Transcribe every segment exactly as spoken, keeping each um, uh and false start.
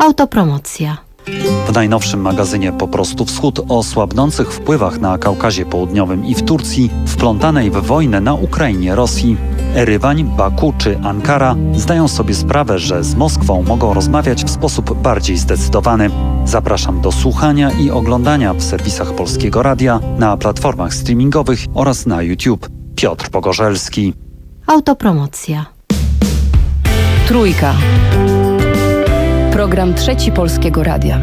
Autopromocja. W najnowszym magazynie Po prostu Wschód o słabnących wpływach na Kaukazie Południowym i w Turcji, wplątanej w wojnę na Ukrainie Rosji. Erywań, Baku czy Ankara zdają sobie sprawę, że z Moskwą mogą rozmawiać w sposób bardziej zdecydowany. Zapraszam do słuchania i oglądania w serwisach Polskiego Radia, na platformach streamingowych oraz na YouTube. Piotr Pogorzelski. Autopromocja. Trójka. Program Trzeci Polskiego Radia.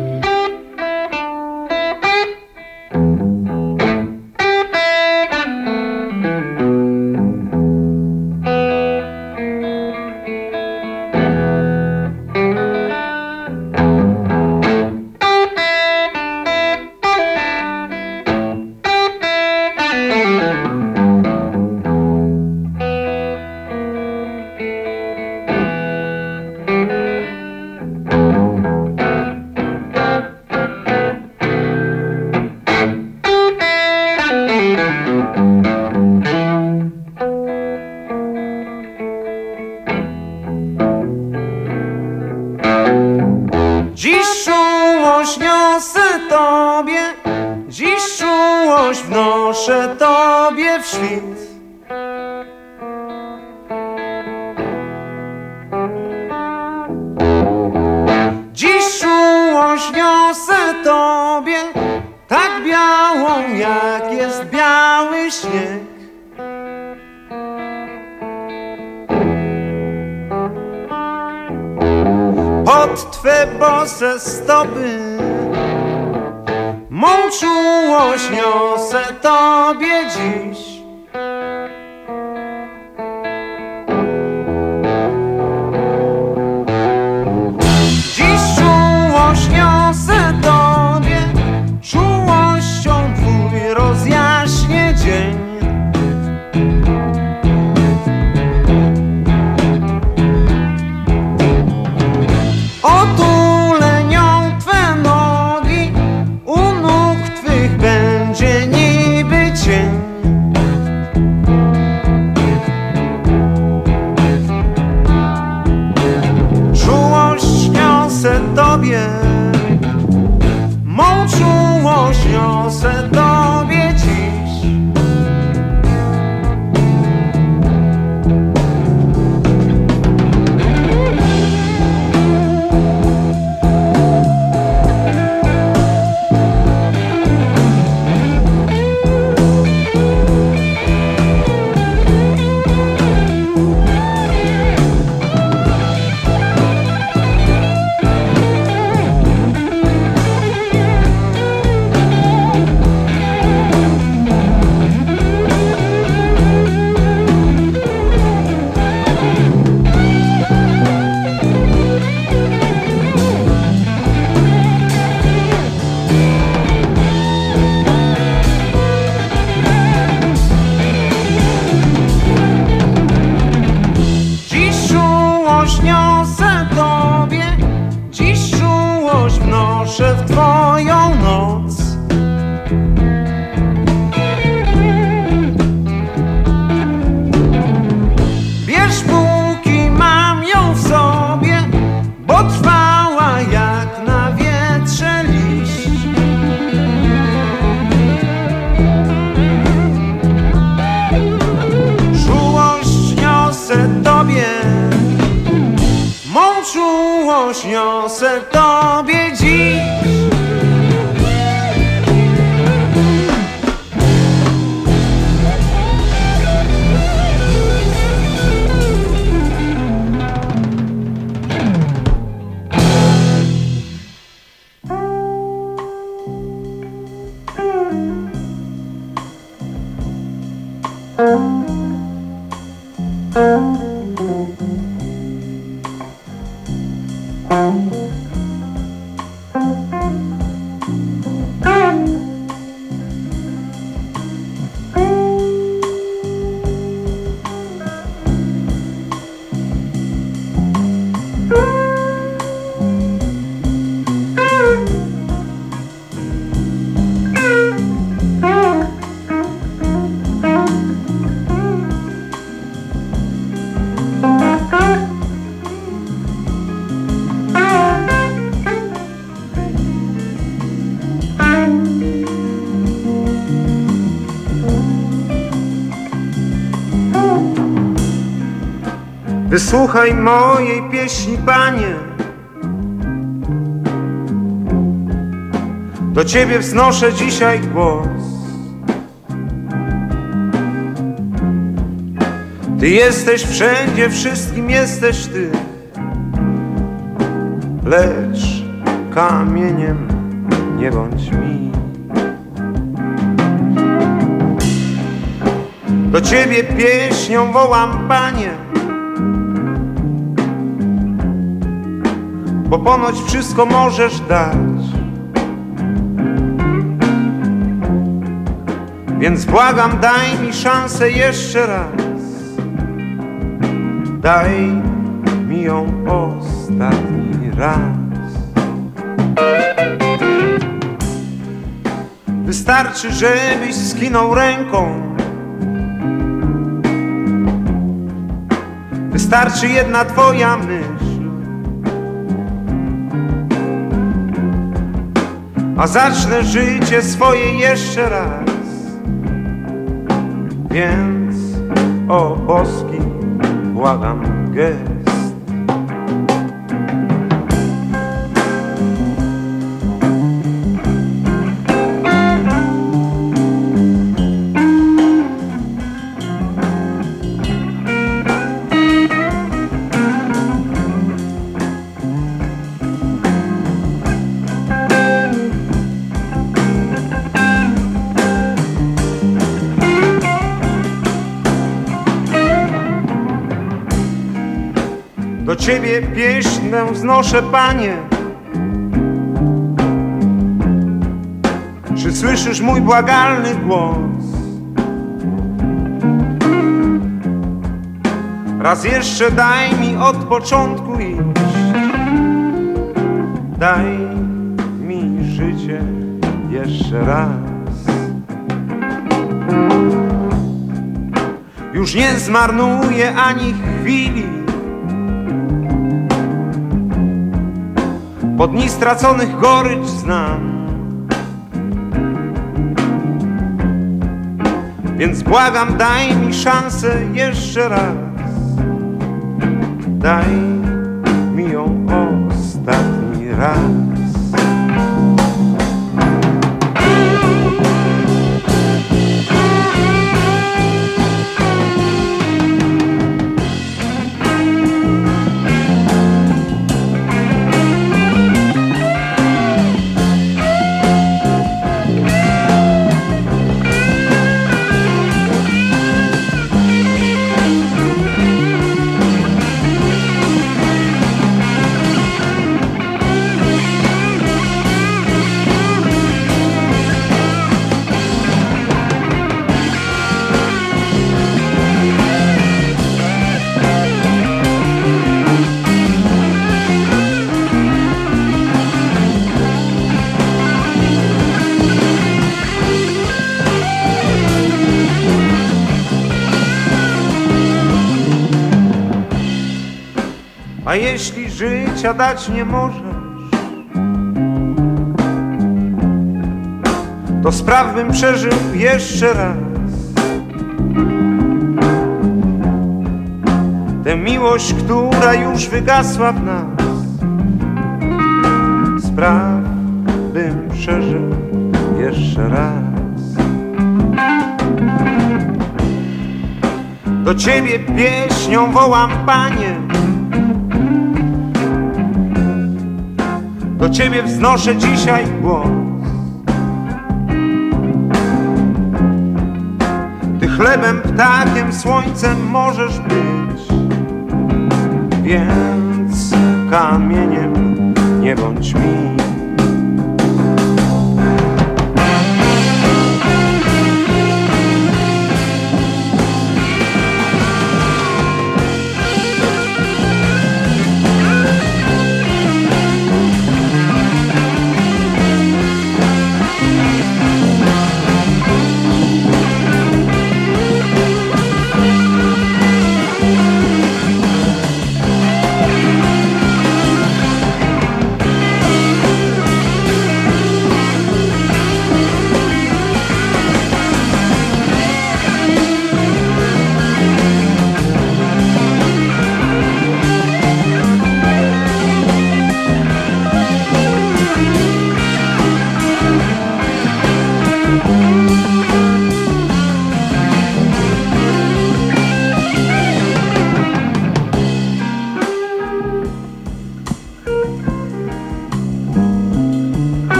Wnoszę Tobie w świt. Dziś czułość niosę Tobie, tak białą jak jest biały śnieg. Pod Twe bose stopy mą czułość niosę Tobie dziś. Dziś czułość niosę Tobie, czułością Twój rozjaśnie dzień. Otulę nią Twe nogi, u nóg Twych będzie niby cień. Czułość niosę Tobie, mą czułość niosę Tobie dziś. Niosę Tobie, dziś czułość wnoszę w Twoją noc. Bierz póki mam ją w sobie, bo trwała jak na wietrze liść. Czułość niosę Tobie, mą czułość niosę Tobie dziś. Wysłuchaj mojej pieśni, Panie. Do Ciebie wznoszę dzisiaj głos. Ty jesteś wszędzie, wszystkim jesteś Ty, lecz kamieniem nie bądź mi. Do Ciebie pieśnią wołam, Panie, bo ponoć wszystko możesz dać. Więc błagam, daj mi szansę jeszcze raz. Daj mi ją ostatni raz. Wystarczy, żebyś skinął ręką. Wystarczy jedna Twoja myśl, a zacznę życie swoje jeszcze raz. Więc, o boski, błagam gest. Do Ciebie pieśnię wznoszę, Panie. Czy słyszysz mój błagalny głos? Raz jeszcze daj mi od początku iść. Daj mi życie jeszcze raz. Już nie zmarnuję ani chwili. Po dni straconych gorycz znam. Więc błagam, daj mi szansę jeszcze raz. Daj mi ją ostatni raz. A jeśli życia dać nie możesz, to spraw, bym przeżył jeszcze raz tę miłość, która już wygasła w nas. Spraw, bym przeżył jeszcze raz. Do Ciebie pieśnią wołam, Panie. Do Ciebie wznoszę dzisiaj głos. Ty chlebem, ptakiem, słońcem możesz być, więc kamieniem nie bądź mi.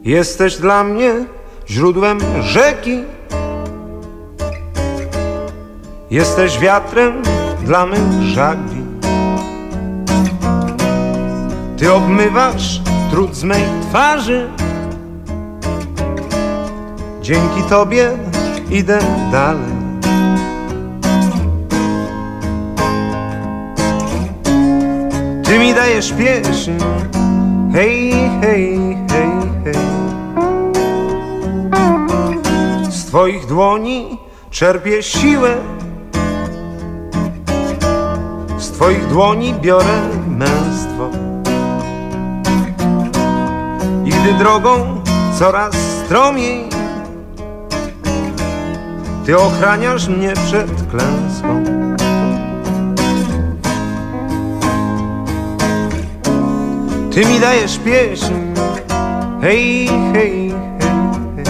Jesteś dla mnie źródłem rzeki. Jesteś wiatrem dla mych żagli. Ty obmywasz trud z mej twarzy. Dzięki Tobie idę dalej. Ty mi dajesz pieśń. Hej, hej, hej, hej. Z Twoich dłoni czerpię siłę. Z Twoich dłoni biorę męstwo. I gdy drogą coraz stromiej, Ty ochraniasz mnie przed klęską. Ty mi dajesz pieśń. Hej, hej, hej, hej.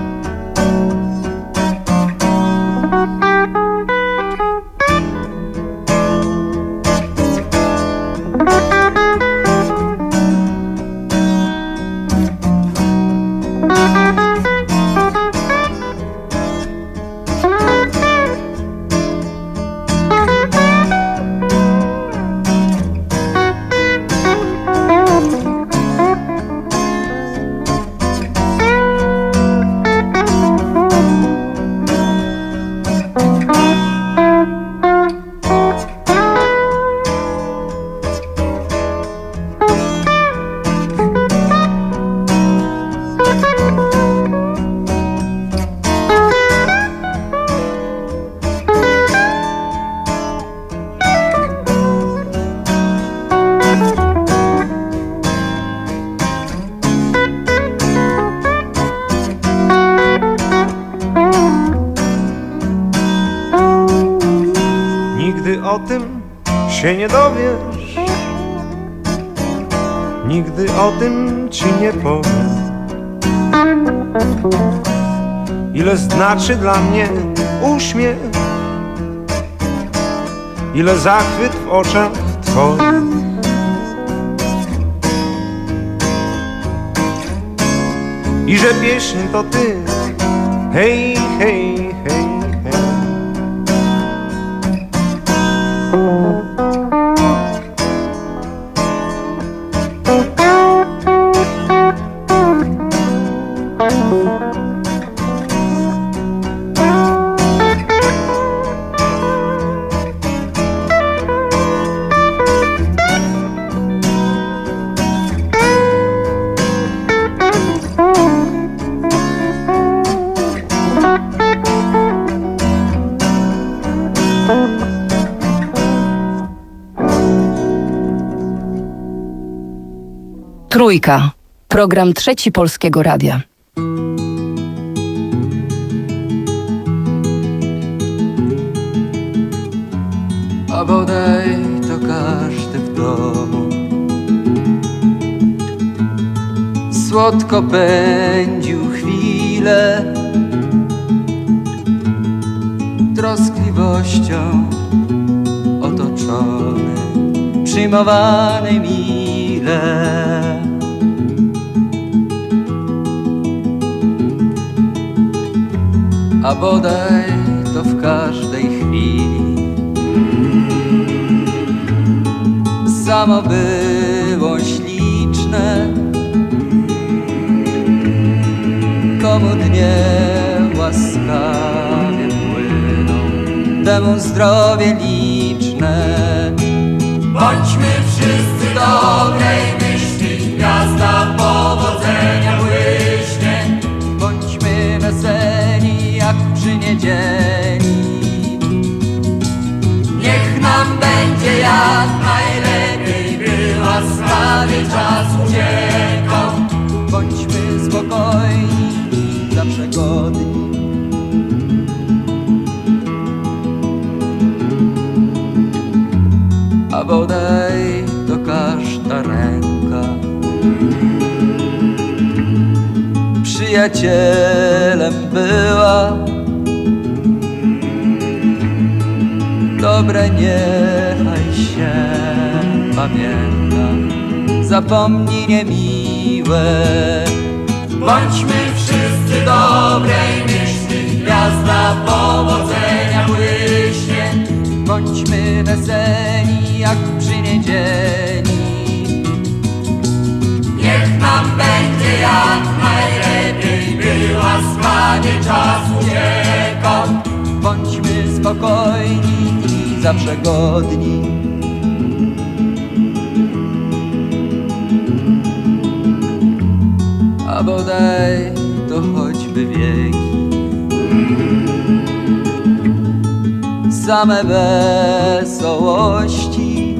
Nigdy o tym się nie dowiesz. Nigdy o tym ci nie powiem. Ile znaczy dla mnie uśmiech, ile zachwyt w oczach Twoich. I że pieśń to Ty. Hej, hej, hej, hej. Trójka. Program Trzeci Polskiego Radia. A bodaj to każdy w domu słodko pędził chwilę, troskliwością otoczony, przyjmowany mile. A bodaj to w każdej chwili samo było śliczne, komu dnie łaskawie płyną, temu zdrowie liczne. Bądźmy wszyscy dobrej myśli, gwiazda powodzenia błyśnie. Bądźmy weseli jak przy niedzieli. Niech nam będzie jak najlepiej, by łaskawie czas uciekał. Bądźmy spokojni, zawsze godni. A bodaj to każda ręka przyjacielem była. Dobre niechaj się pamięta, zapomnij niemiłe. Bądźmy wszyscy dobrej myśli, gwiazda powodzenia błyśnie. Bądźmy weseli jak przy niedzieli. Niech nam będzie jak najlepiej, by łaskawie czas uciekał. Bądźmy spokojni i zawsze godni. A bodaj to choćby wieki, same wesołości.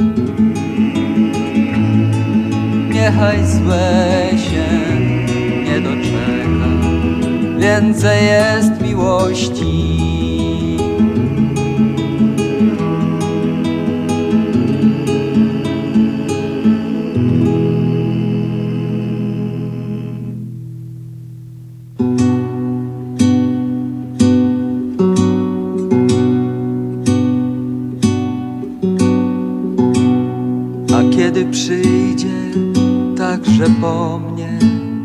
Niechaj złe się nie doczeka, więcej jest miłości. Kiedy przyjdzie także po mnie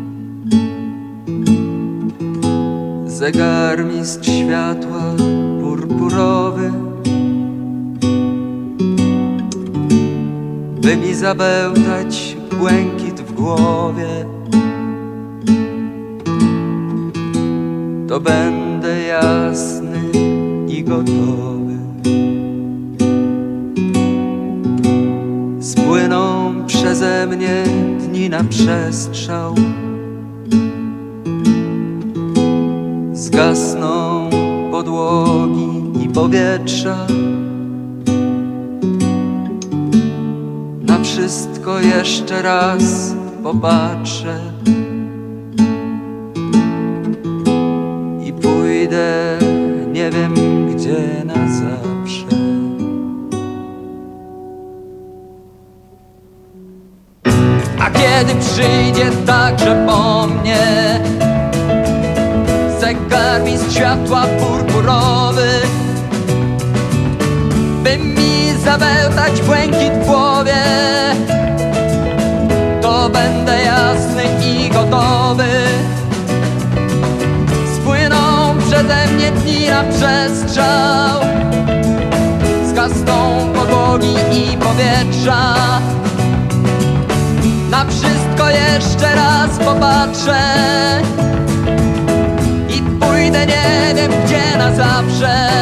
zegarmistrz światła purpurowy, by mi zabełtać błękit w głowie, to będę jasny i gotowy. Spłyną przeze mnie dni na przestrzał, zgasną podłogi i powietrza. Na wszystko jeszcze raz popatrzę i pójdę nie wiem gdzie na zawsze. A kiedy przyjdzie także po mnie zegarmistrz światła purpurowy, by mi zabełtać błękit w głowie, to będę jasny i gotowy. Spłyną przeze mnie dni na przestrzał, zgasną podłogi i powietrza. Na wszystko jeszcze raz popatrzę i pójdę nie wiem gdzie na zawsze.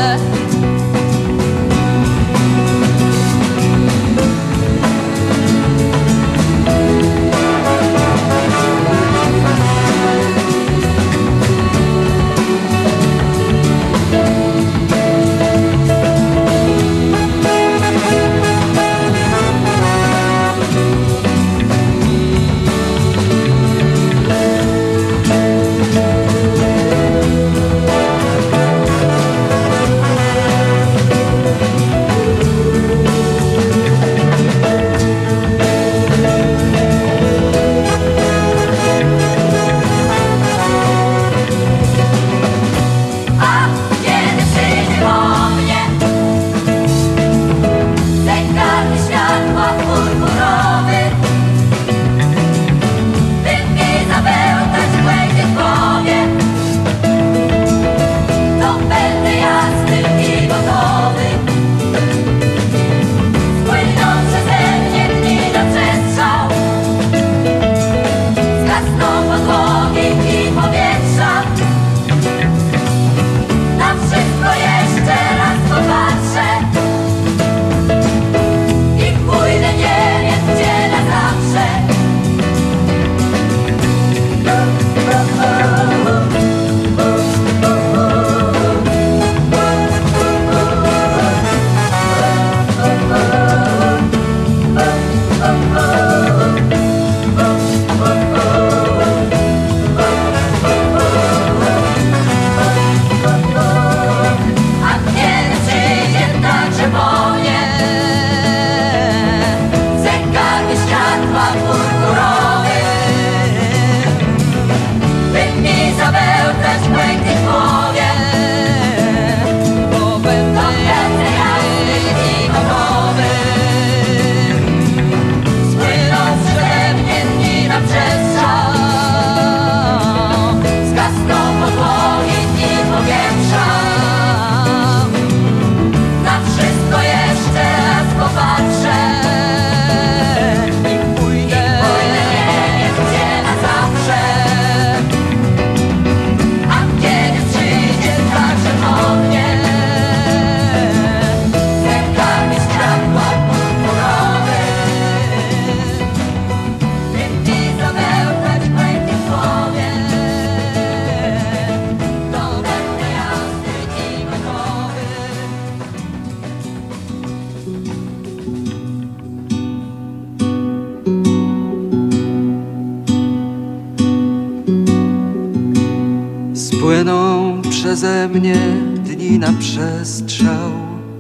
Płyną przeze mnie dni na przestrzał,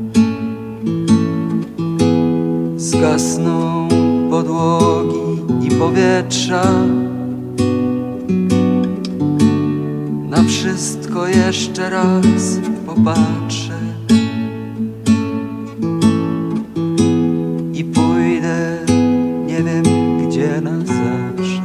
zgasną podłogi i powietrza. Na wszystko jeszcze raz popatrzę i pójdę nie wiem gdzie na zawsze.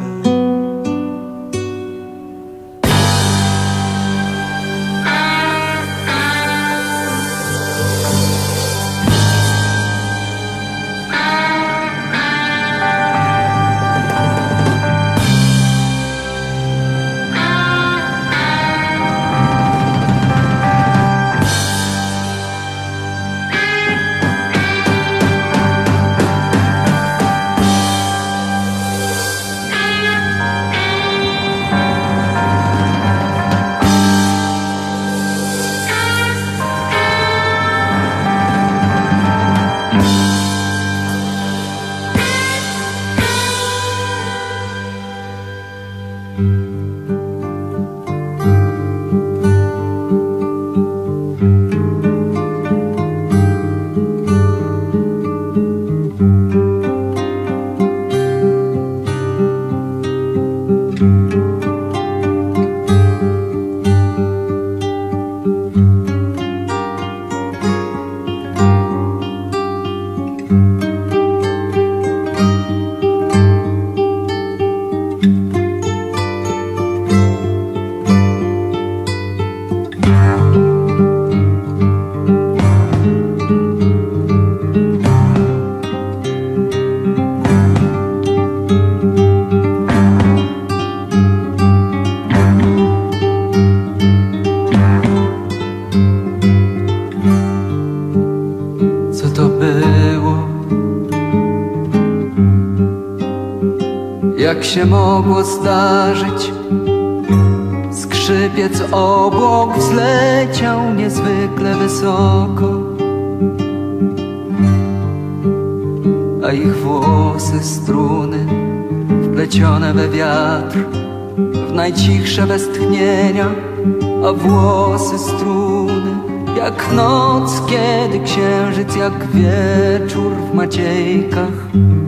Jak się mogło zdarzyć? Skrzypiec obłok wzleciał niezwykle wysoko, a ich włosy struny wplecione we wiatr, w najcichsze westchnienia, a włosy struny jak noc, kiedy księżyc, jak wieczór w maciejkach.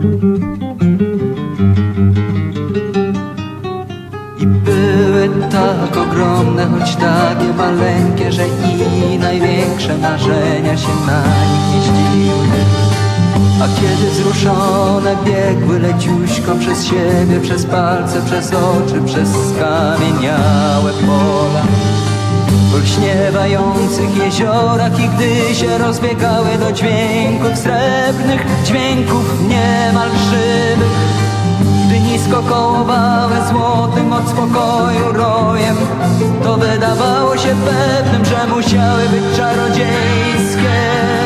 I były tak ogromne, choć takie maleńkie, że i największe marzenia się na nich mieściły. A kiedy wzruszone biegły leciuśko przez siebie, przez palce, przez oczy, przez skamieniałe pola, w lśniewających jeziorach, i gdy się rozbiegały do dźwięków srebrnych, dźwięków niemal żywych, gdy nisko kołowały złotym od spokoju rojem, to wydawało się pewnym, że musiały być czarodziejskie.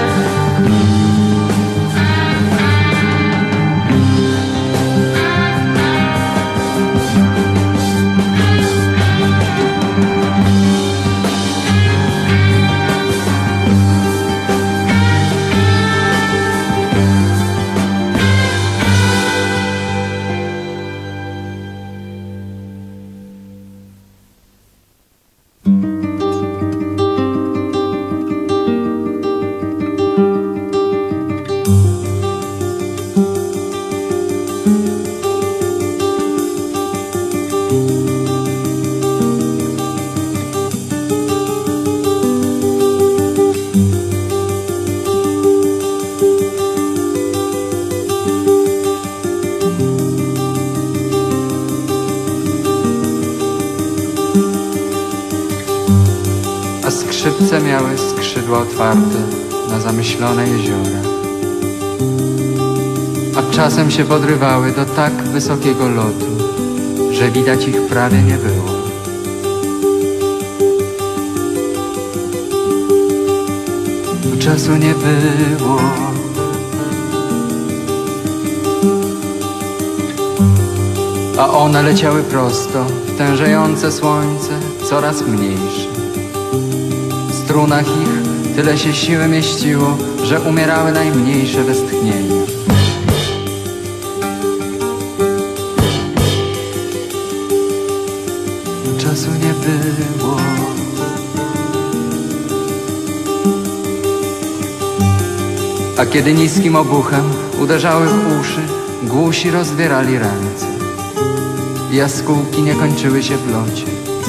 Skrzypce miały skrzydła otwarte na zamyślone jeziora, a czasem się podrywały do tak wysokiego lotu, że widać ich prawie nie było. Czasu nie było. A one leciały prosto w tężejące słońce, coraz mniejsze. W strunach ich tyle się siły mieściło, że umierały najmniejsze westchnienia. czasu nie było. A kiedy niskim obuchem uderzały w uszy, głusi rozwierali ręce. Jaskółki nie kończyły się w locie.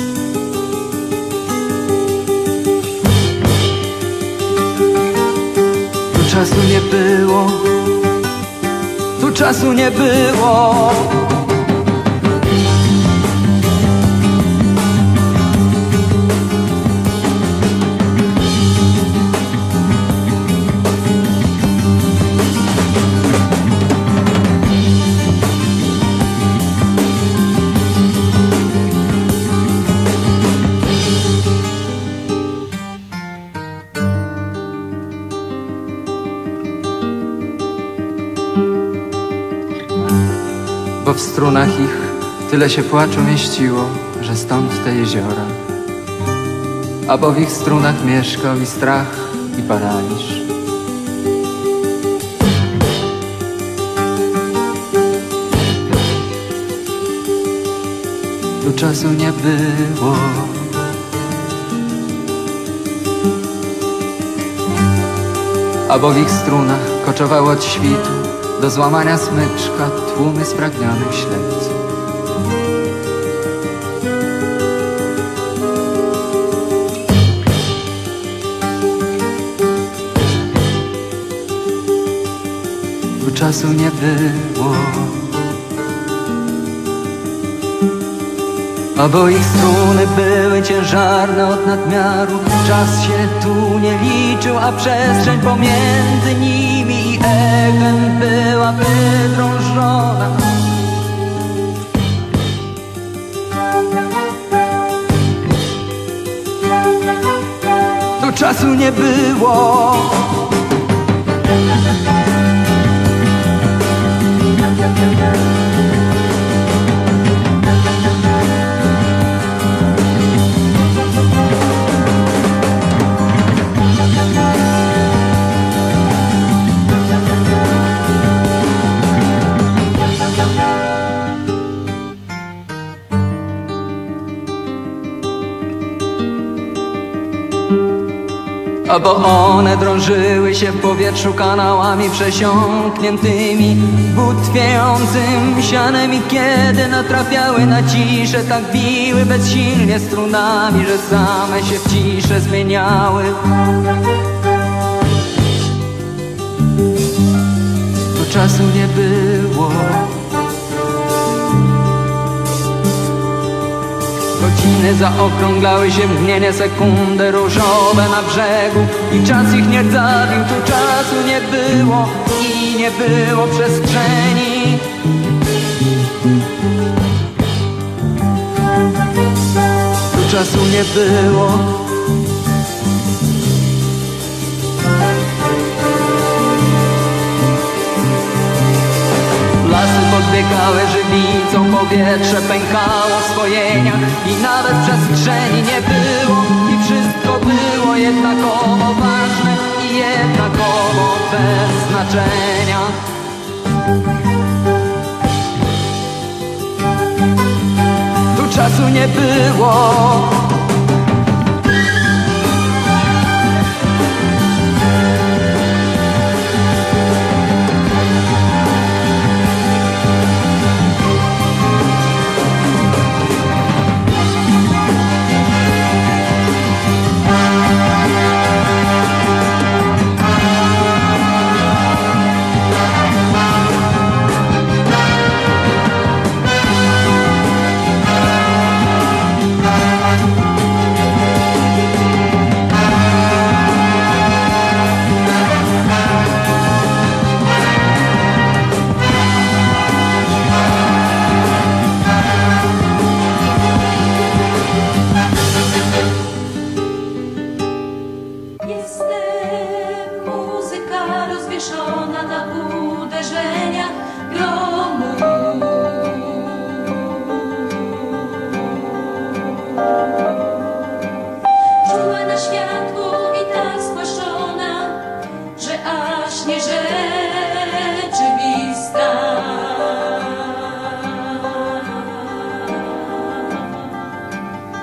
Tu czasu nie było, tu czasu nie było. Bo w strunach ich tyle się płaczu mieściło, że stąd te jeziora. A bo w ich strunach mieszkał i strach, i paraliż. Tu czasu nie było. A bo w ich strunach koczowało od świtu do złamania smyczka tłumy spragnionych ślepców. Tu czasu nie było. A bo ich struny były ciężarne od nadmiaru, czas się tu nie liczył, a przestrzeń pomiędzy nimi i echem była wydrążona. Tu czasu nie było. A bo one drążyły się w powietrzu kanałami przesiąkniętymi butwiejącym sianem, i kiedy natrafiały na ciszę, tak biły bezsilnie strunami, że same się w ciszę zmieniały. Tu czasu nie było. Godziny zaokrąglały się w mgnienie, sekundy różowe na brzegu i czas ich nie zabił. Tu czasu nie było i nie było przestrzeni. Tu czasu nie było. Lasy podbiegały żywicą, powietrze pękało w swojeniach i nawet przestrzeni nie było. I wszystko było jednakowo ważne i jednakowo bez znaczenia. Tu czasu nie było.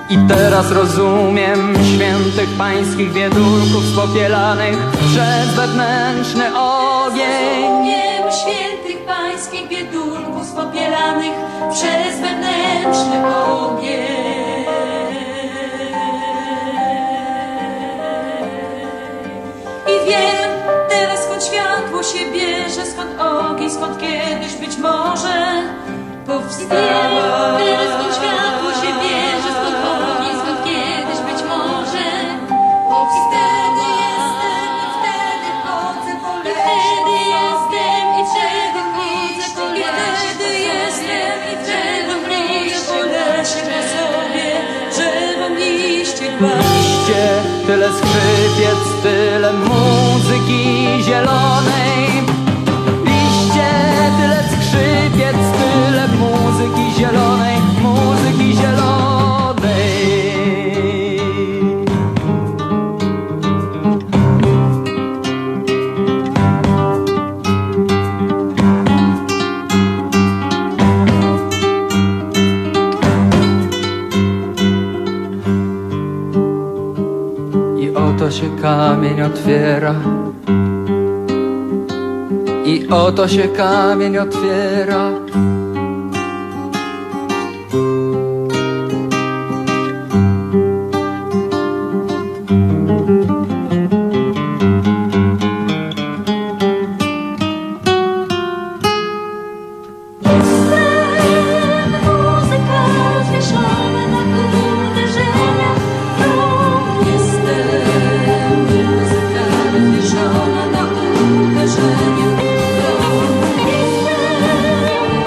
I teraz rozumiem świętych pańskich biedulków spopielanych przez wewnętrzny ogień. Rozumiem świętych pańskich biedulków spopielanych przez wewnętrzny ogień. I wiem teraz, skąd światło się bierze, skąd ogień, skąd kiedyś być może powstała. Teraz skąd światło się bierze, skąd ogień, skąd kiedyś być może powstała. I wtedy jestem, i wtedy chodzę po lesie. I wtedy jestem, i wtedy chodzę po lesie po sobie, drzewom liście gładzie. Liście, tyle skrzypiec, tyle muzyki zielonej. Liście, tyle skrzypiec, tyle muzyki zielonej, muzyki zielonej. I oto się kamień otwiera. I oto się kamień otwiera. Muzyka rozwieszona na uderzenia. Jestem muzyka rozwieszona na uderzenia.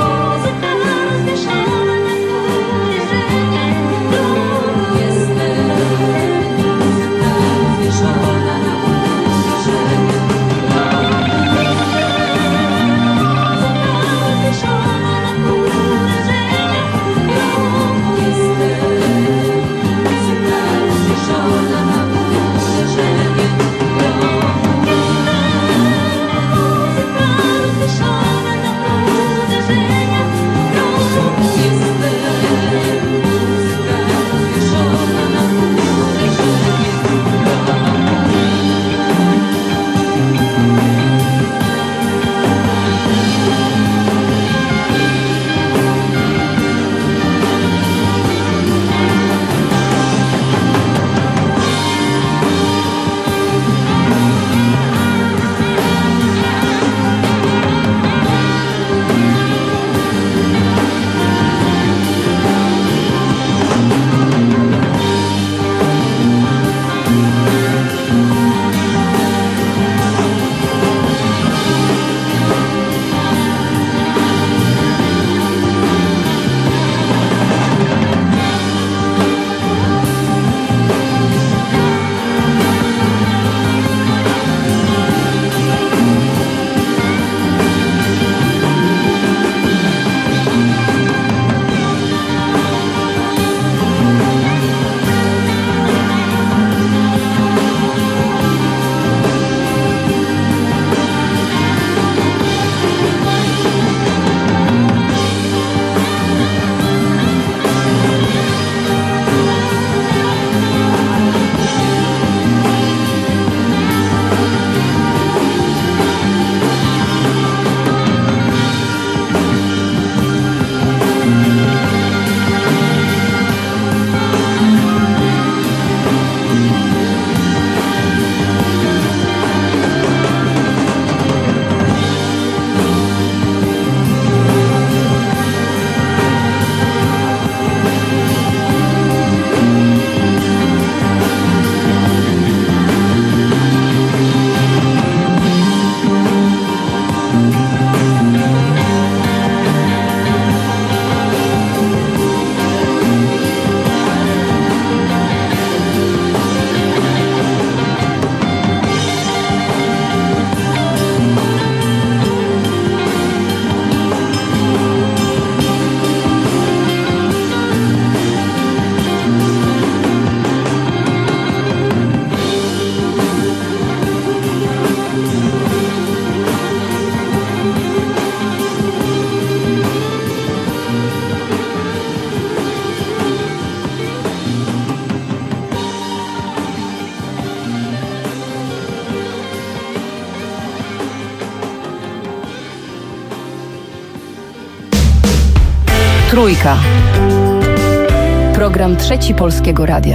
Trójka. Program Trzeci Polskiego Radia.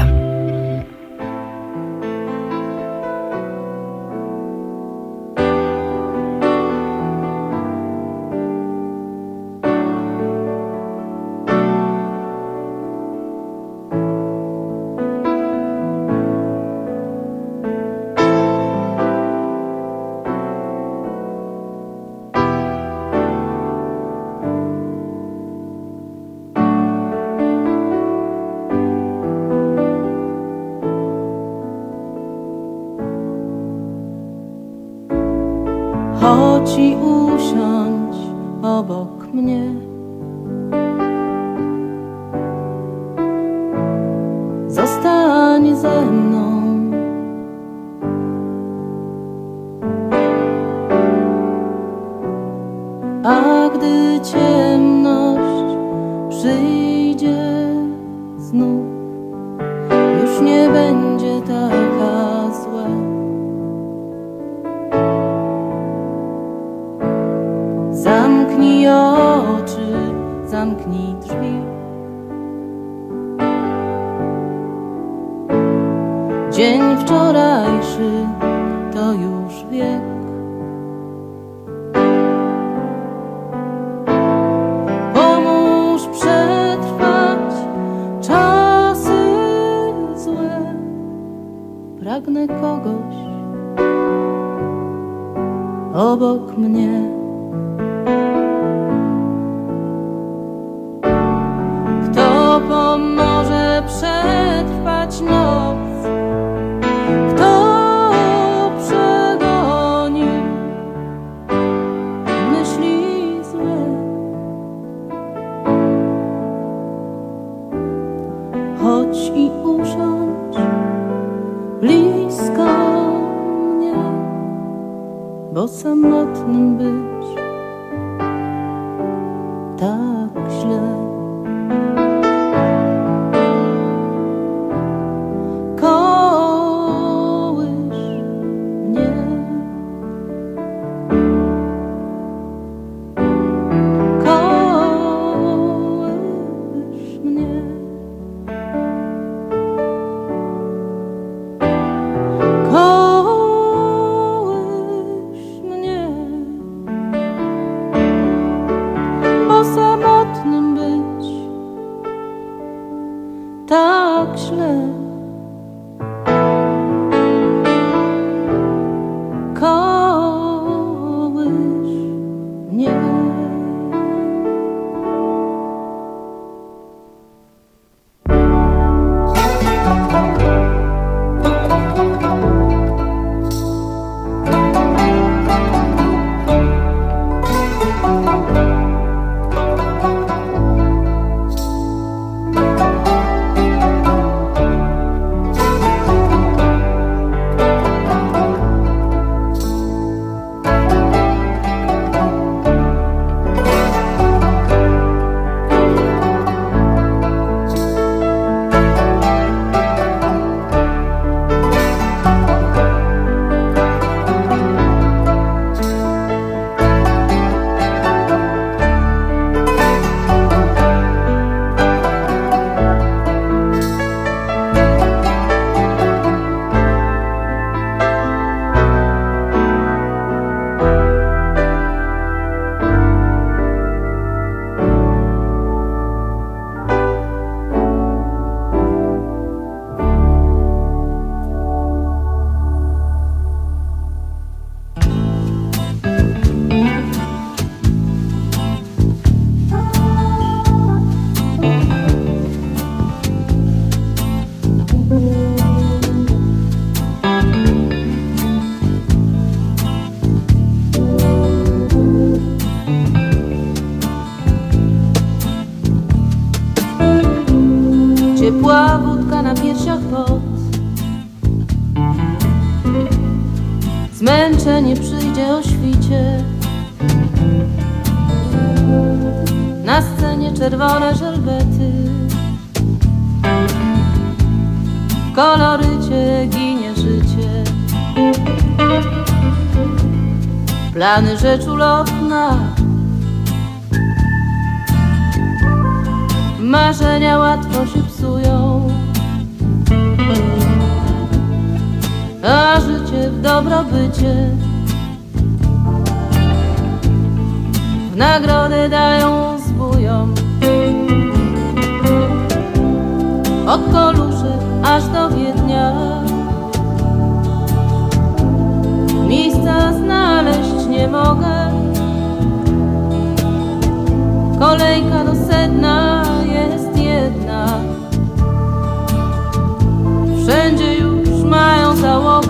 Chodź i usiądź obok mnie. Zostań ze mną. A gdy ciemność przyjdzie znów, już nie będzie taka zła. Zamknij oczy, zamknij drzwi. Dzień wczorajszy to już wiek. Pomóż przetrwać czasy złe. Pragnę kogoś obok mnie. Pomoże przetrwać noc, kto przegoni myśli złe. Chodź i usiądź blisko mnie, bo samotnym być tak źle. Tak źle. Kołysz mnie. Ciepła wódka na piersiach, pot. Zmęczenie przyjdzie o świcie. Na scenie czerwone żelbety. W kolorycie ginie życie. Plany rzecz ulotna. marzenia łatwo się psują, a życie w dobrobycie w nagrodę dają zbójom. Od Koluszek aż do Wiednia miejsca znaleźć nie mogę. Kolejka do sedna jest jedna, wszędzie już mają załogę.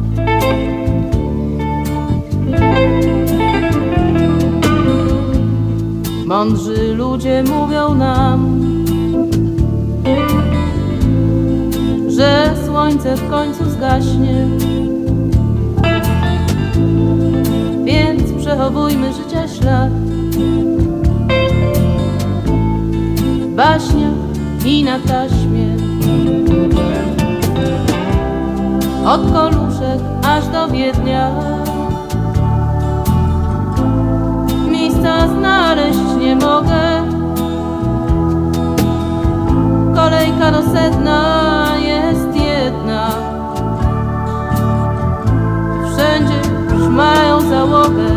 Mądrzy ludzie mówią nam, że słońce w końcu zgaśnie, więc przechowujmy życia ślad w baśniach i na taśmie. Od Koluszek aż do Wiednia miejsca znaleźć nie mogę. Kolejka do sedna jest jedna, wszędzie już mają załogę.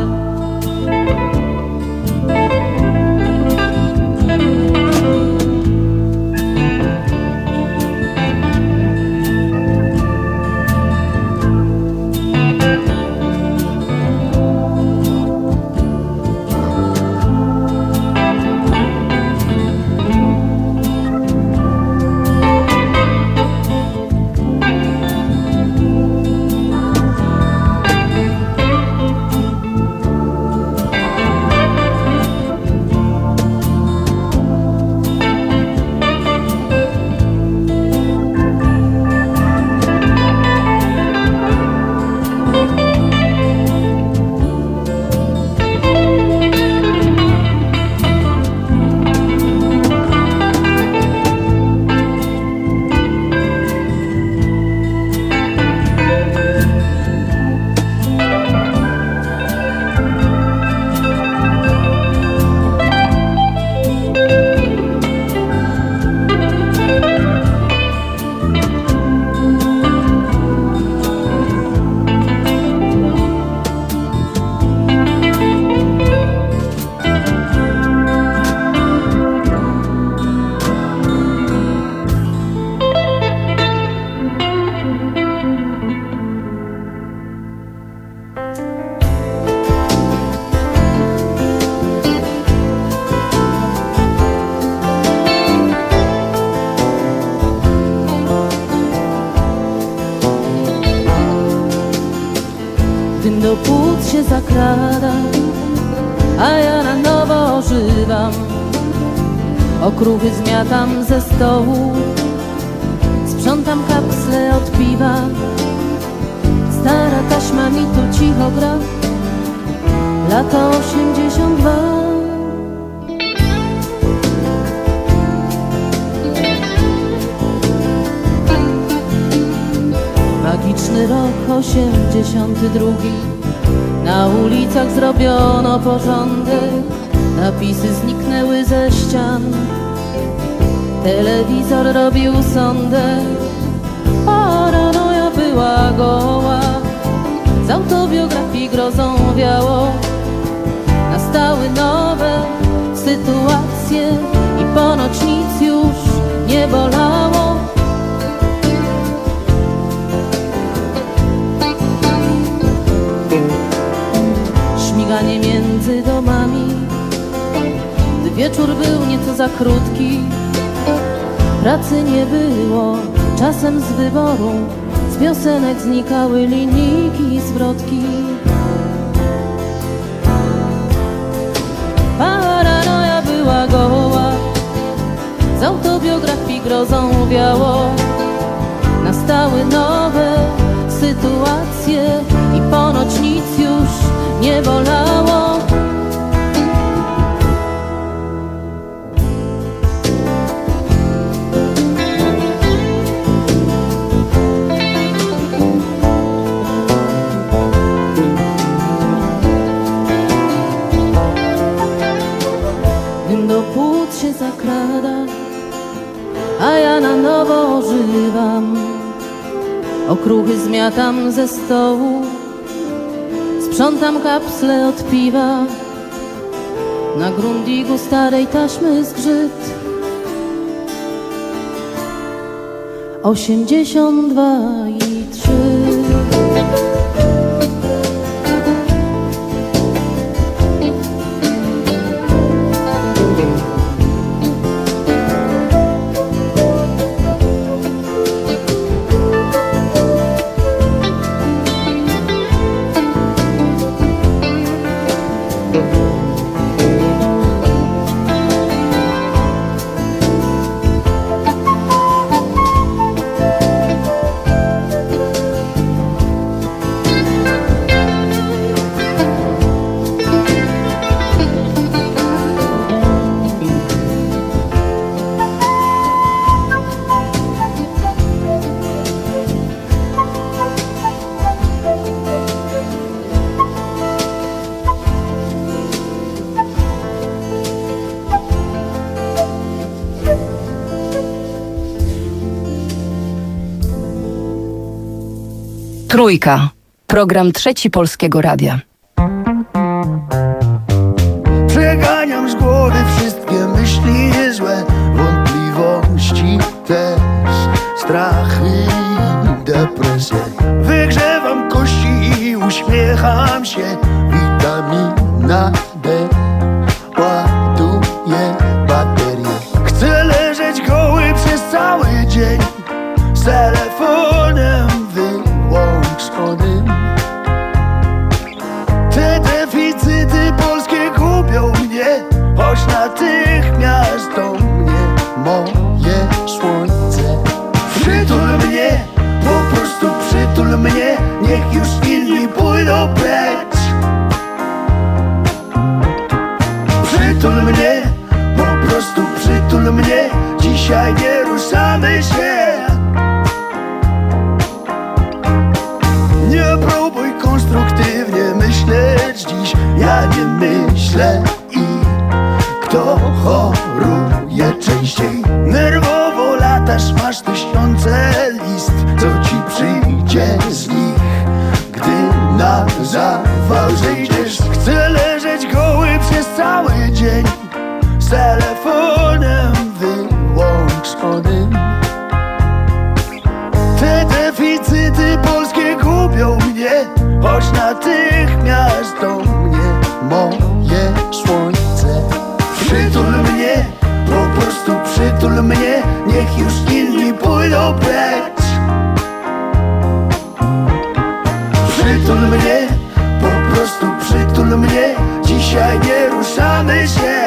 Dym do płuc się zakrada, a ja na nowo ożywam. Okruchy zmiatam ze stołu, sprzątam kapsle od piwa. Stara taśma mi tu cicho gra, lata osiemdziesiąt dwa. Magiczny rok osiemdziesiąty drugi. Na ulicach zrobiono porządek, napisy zniknęły ze ścian. Telewizor robił sądek, paranoja była goła. Z autobiografii grozą wiało, nastały nowe sytuacje i ponoć nic już nie bolało. Śmiganie między domami, gdy wieczór był nieco za krótki. Pracy nie było, czasem z wyboru, z piosenek znikały linijki i zwrotki. Paranoja była goła, z autobiografii grozą wiało. Nastały nowe sytuacje i ponoć nic już nie bolało. Dym do płuc się zakrada, a ja na nowo ożywam. Okruchy zmiatam ze stołu, sprzątam kapsle od piwa. Na grundigu starej taśmy zgrzyt. Osiemdziesiąt dwa i trzy. Trójka. Program Trzeci Polskiego Radia. Przeganiam z głowy wszystkie myśli złe, wątpliwości też, strachy i depresje. Wygrzewam kości i uśmiecham się, witamina D ładuje baterię. Chcę leżeć goły przez cały dzień, z telefonem wyłączonym. Te deficyty polskie gubią mnie, choć natychmiast do mnie moje słońce. Przytul mnie, po prostu przytul mnie, niech już inni pójdą precz. Przytul mnie, po prostu przytul mnie, dzisiaj nie ruszamy się. Nie próbuj konstruktywnie myśleć dziś, ja nie myślę. I kto choruje częściej? Nerwowo latasz, masz tysiące list, co ci przyjdzie z nich, gdy na zawał zejdziesz. Chcę leżeć goły przez cały dzień, z telefonem wyłączonym. Te deficyty polskie gubią mnie, choć natychmiast do mnie moje słońce. Przytul mnie, po prostu przytul mnie, niech już inni pójdą precz. Przytul mnie, po prostu przytul mnie, dzisiaj nie ruszamy się.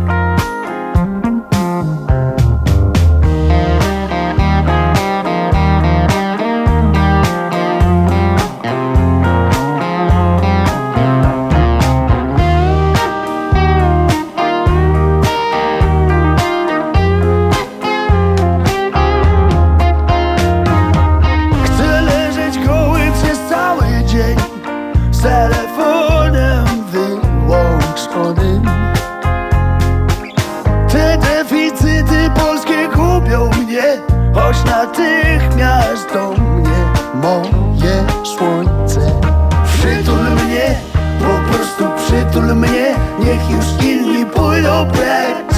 Choć natychmiast do mnie moje słońce. Przytul mnie, po prostu przytul mnie, niech już inni pójdą precz.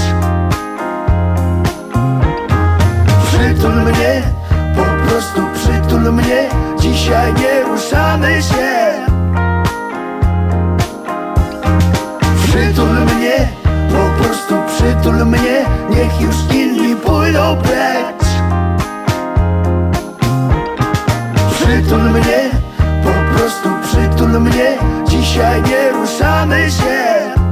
Przytul mnie, po prostu przytul mnie, dzisiaj nie ruszamy się. Przytul mnie, po prostu przytul mnie, niech już inni pójdą precz. Przytul mnie, po prostu przytul mnie, dzisiaj nie ruszamy się.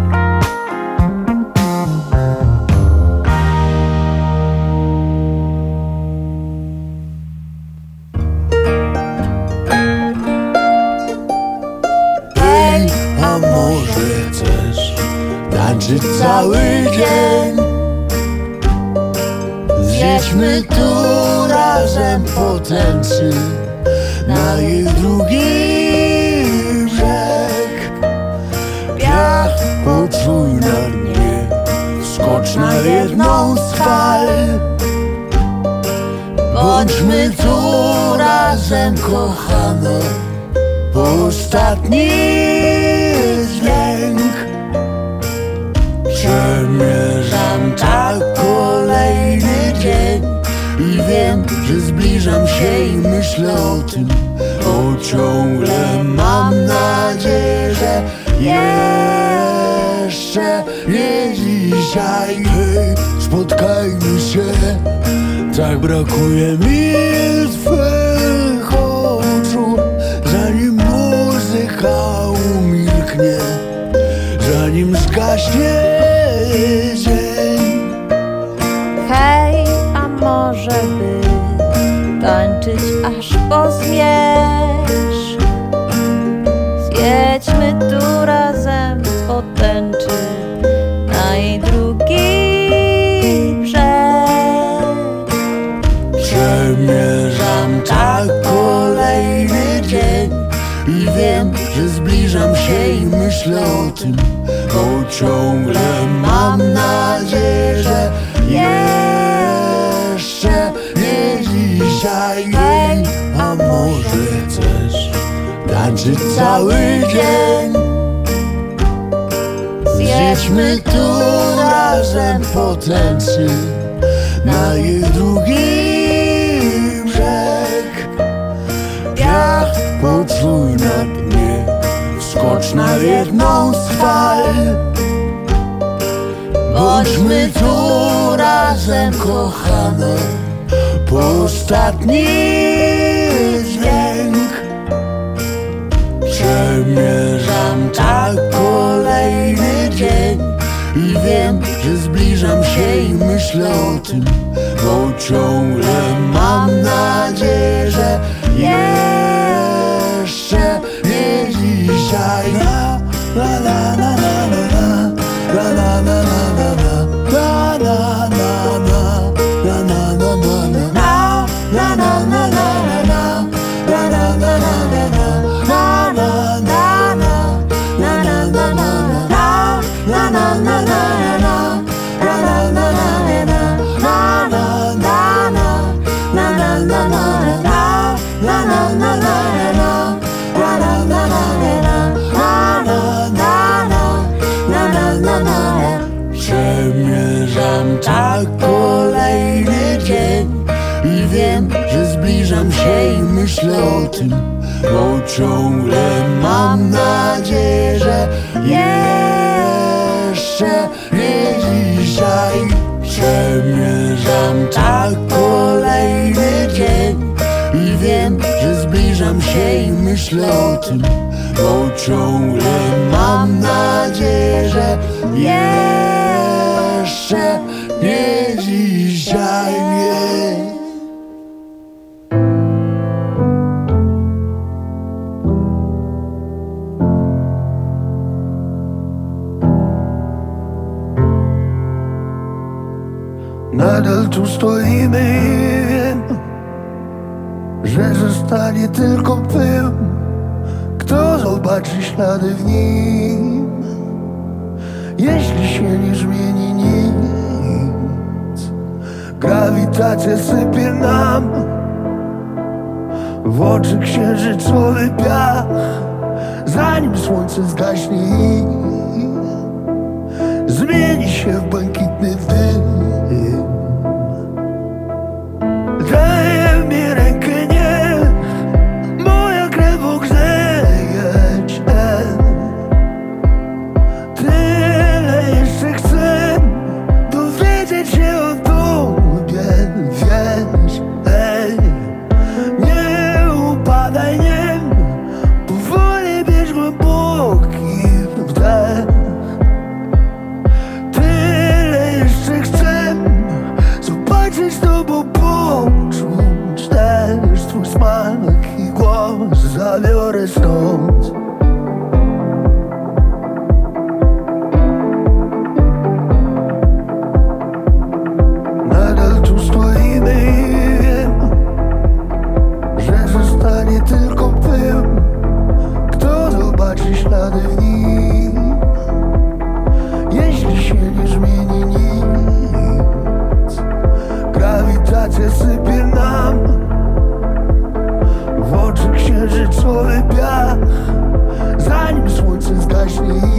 Ej, a może chcesz tańczyć cały dzień? Zjedźmy tu razem po tańcy na jej drugi brzeg. Piach, poczuj na mnie, skocz na jedną z fal. Bądźmy tu razem, kochane, po ostatni dźwięk. Przemierzam tak kolejny dzień i wiem, że zbliżam się i myślę o tym, bo ciągle mam nadzieję, że jeszcze nie dzisiaj. Hej, spotkajmy się, tak brakuje mi twych oczu, zanim muzyka umilknie, zanim zgaśnie dzień. Hej, a może by tańczyć aż pozmiesz? Zjedźmy tu razem po tęczy na jej drugi brzeg. Przemierzam tak kolejny dzień i wiem, że zbliżam się i myślę o tym, bo ciągle mam nadzieję, że jeszcze nie dzisiaj. Hej, a może chcesz tańczyć cały dzień? Zjedźmy tu razem po tęczy na jej drugi brzeg. Piach poczuj na dnie, wskocz na jedną z fal. Bądźmy tu razem, kochane, po ostatni dźwięk. Przemierzam tak kolejny dzień i wiem, że zbliżam się i myślę o tym, bo ciągle mam nadzieję, że jeszcze nie dzisiaj. La la la la la la la la la la Przemierzam tak kolejny dzień i wiem, że zbliżam się i myślę o tym, bo ciągle mam nadzieję, że jeszcze nie dzisiaj. Przemierzam tak kolejny dzień i wiem, że zbliżam się i myślę o tym, bo ciągle mam nadzieję, że jeszcze nie dzisiaj. Nie. Nadal tu stoimy i wiem, że zostanie tylko pył, kto zobaczy ślady w nim, jeśli się nie zmieni nic. Grawitacja sypie nam w oczy księżycowy piach, zanim słońce zgaśnie i zmieni się w błękitny dym. Daj mi rękę, nie, moja krew ogrzeje cię. Tyle jeszcze chcę dowiedzieć się o tobie, wiesz, ej. Nie upadaj, nie, powoli bierz głęboki wdech. Tyle jeszcze chcę zobaczyć z tobą, poczuć też twój smak i głos. Zabiorę stąd. Nadal tu stoimy i wiem, że zostanie tylko pył, kto zobaczy ślady w nim, jeśli się nie zmieni nic. Grawitacja sypie nam zaśnie